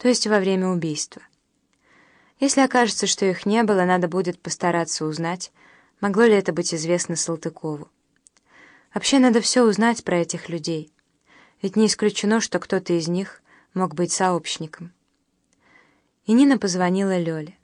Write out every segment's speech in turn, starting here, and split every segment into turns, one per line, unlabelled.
то есть во время убийства. Если окажется, что их не было, надо будет постараться узнать, могло ли это быть известно Салтыкову. Вообще надо все узнать про этих людей, ведь не исключено, что кто-то из них мог быть сообщником. И Нина позвонила Лёле.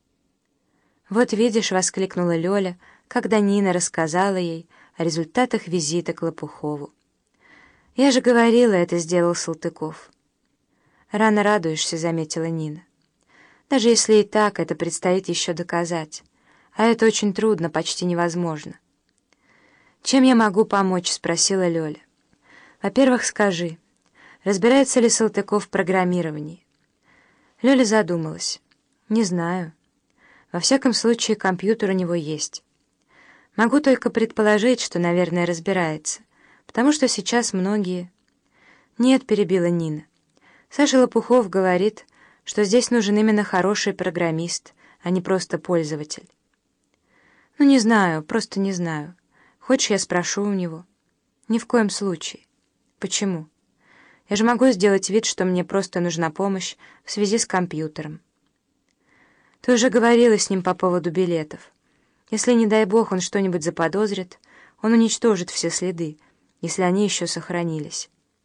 «Вот видишь», — воскликнула Лёля, когда Нина рассказала ей о результатах визита к Лопухову. «Я же говорила, это сделал Салтыков». «Рано радуешься», — заметила Нина. «Даже если и так, это предстоит еще доказать. А это очень трудно, почти невозможно». «Чем я могу помочь?» — спросила Лёля. «Во-первых, скажи, разбирается ли Салтыков в программировании?» Лёля задумалась. «Не знаю. Во всяком случае, компьютер у него есть. Могу только предположить, что, наверное, разбирается, потому что сейчас многие...» «Нет», — перебила Нина. «Саша Лопухов говорит, что здесь нужен именно хороший программист, а не просто пользователь». «Ну, не знаю, просто не знаю. Хочешь, я спрошу у него?» «Ни в коем случае». «Почему? Я же могу сделать вид, что мне просто нужна помощь в связи с компьютером». «Ты уже говорила с ним по поводу билетов. Если, не дай бог, он что-нибудь заподозрит, он уничтожит все следы, если они еще сохранились».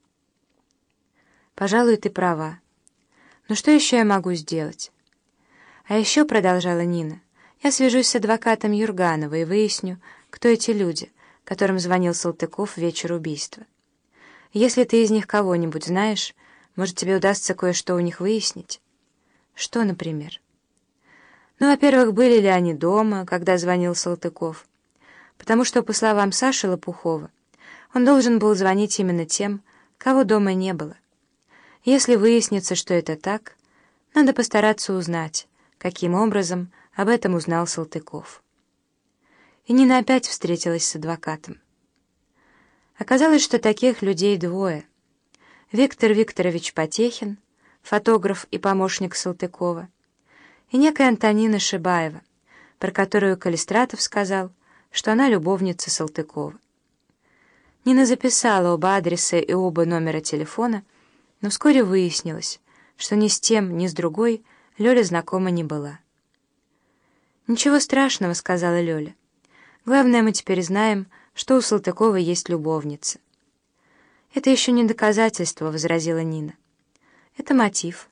«Пожалуй, ты права. Но что еще я могу сделать?» «А еще, — продолжала Нина, — я свяжусь с адвокатом Юрганова и выясню, кто эти люди, которым звонил Салтыков в вечер убийства. Если ты из них кого-нибудь знаешь, может, тебе удастся кое-что у них выяснить?» «Что, например?» «Ну, во-первых, были ли они дома, когда звонил Салтыков? Потому что, по словам Саши Лопухова, он должен был звонить именно тем, кого дома не было. Если выяснится, что это так, надо постараться узнать, каким образом об этом узнал Салтыков». И Нина опять встретилась с адвокатом. Оказалось, что таких людей двое. Виктор Викторович Потехин, фотограф и помощник Салтыкова, и некая Антонина Шибаева, про которую Калистратов сказал, что она любовница Салтыкова. Нина записала оба адреса и оба номера телефона, но вскоре выяснилось, что ни с тем, ни с другой Лёля знакома не была. «Ничего страшного», — сказала Лёля. «Главное, мы теперь знаем, что у Салтыкова есть любовница». «Это еще не доказательство», — возразила Нина. «Это мотив».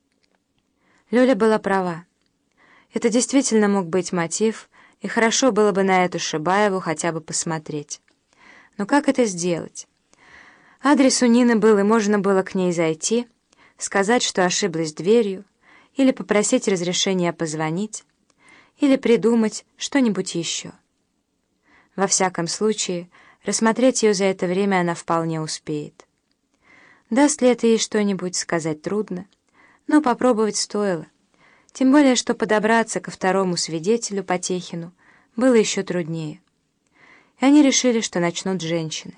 Лёля была права. Это действительно мог быть мотив, и хорошо было бы на эту Шибаеву хотя бы посмотреть. Но как это сделать? Адрес у Нины был, и можно было к ней зайти, сказать, что ошиблась дверью, или попросить разрешения позвонить, или придумать что-нибудь еще. Во всяком случае, рассмотреть ее за это время она вполне успеет. Даст ли это ей что-нибудь, сказать трудно, но попробовать стоило, тем более, что подобраться ко второму свидетелю, Потехину, было еще труднее. И они решили, что начнут с женщины.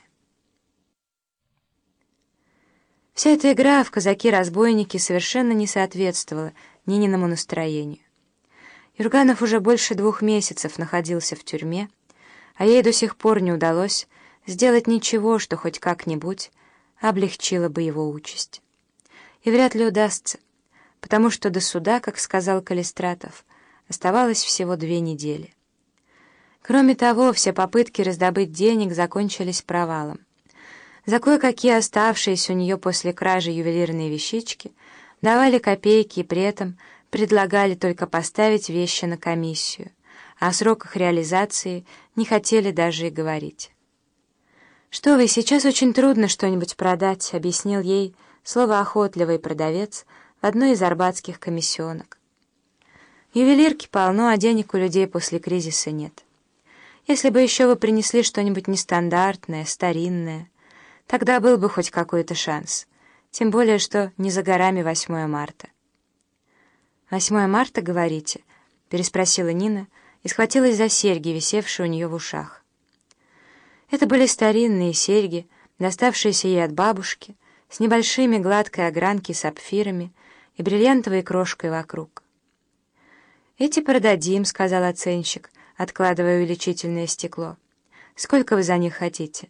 Вся эта игра в казаки-разбойники совершенно не соответствовала Нининому настроению. Юрганов уже больше 2 месяцев находился в тюрьме, а ей до сих пор не удалось сделать ничего, что хоть как-нибудь облегчило бы его участь. И вряд ли удастся, потому что до суда, как сказал Калистратов, оставалось всего 2 недели. Кроме того, все попытки раздобыть денег закончились провалом. За кое-какие оставшиеся у нее после кражи ювелирные вещички давали копейки и при этом предлагали только поставить вещи на комиссию, а о сроках реализации не хотели даже и говорить. «Что вы, сейчас очень трудно что-нибудь продать», — объяснил ей словоохотливый продавец в одной из арбатских комиссионок. «Ювелирки полно, а денег у людей после кризиса нет. Если бы еще вы принесли что-нибудь нестандартное, старинное, тогда был бы хоть какой-то шанс, тем более, что не за горами 8 марта». «8 марта, говорите?» — переспросила Нина и схватилась за серьги, висевшие у нее в ушах. Это были старинные серьги, доставшиеся ей от бабушки, с небольшими гладкой огранки сапфирами и бриллиантовой крошкой вокруг. «Эти продадим», — сказал оценщик, откладывая увеличительное стекло. «Сколько вы за них хотите?»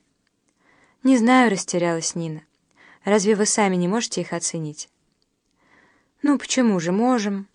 «Не знаю», — растерялась Нина. «Разве вы сами не можете их оценить?» «Ну, почему же можем?»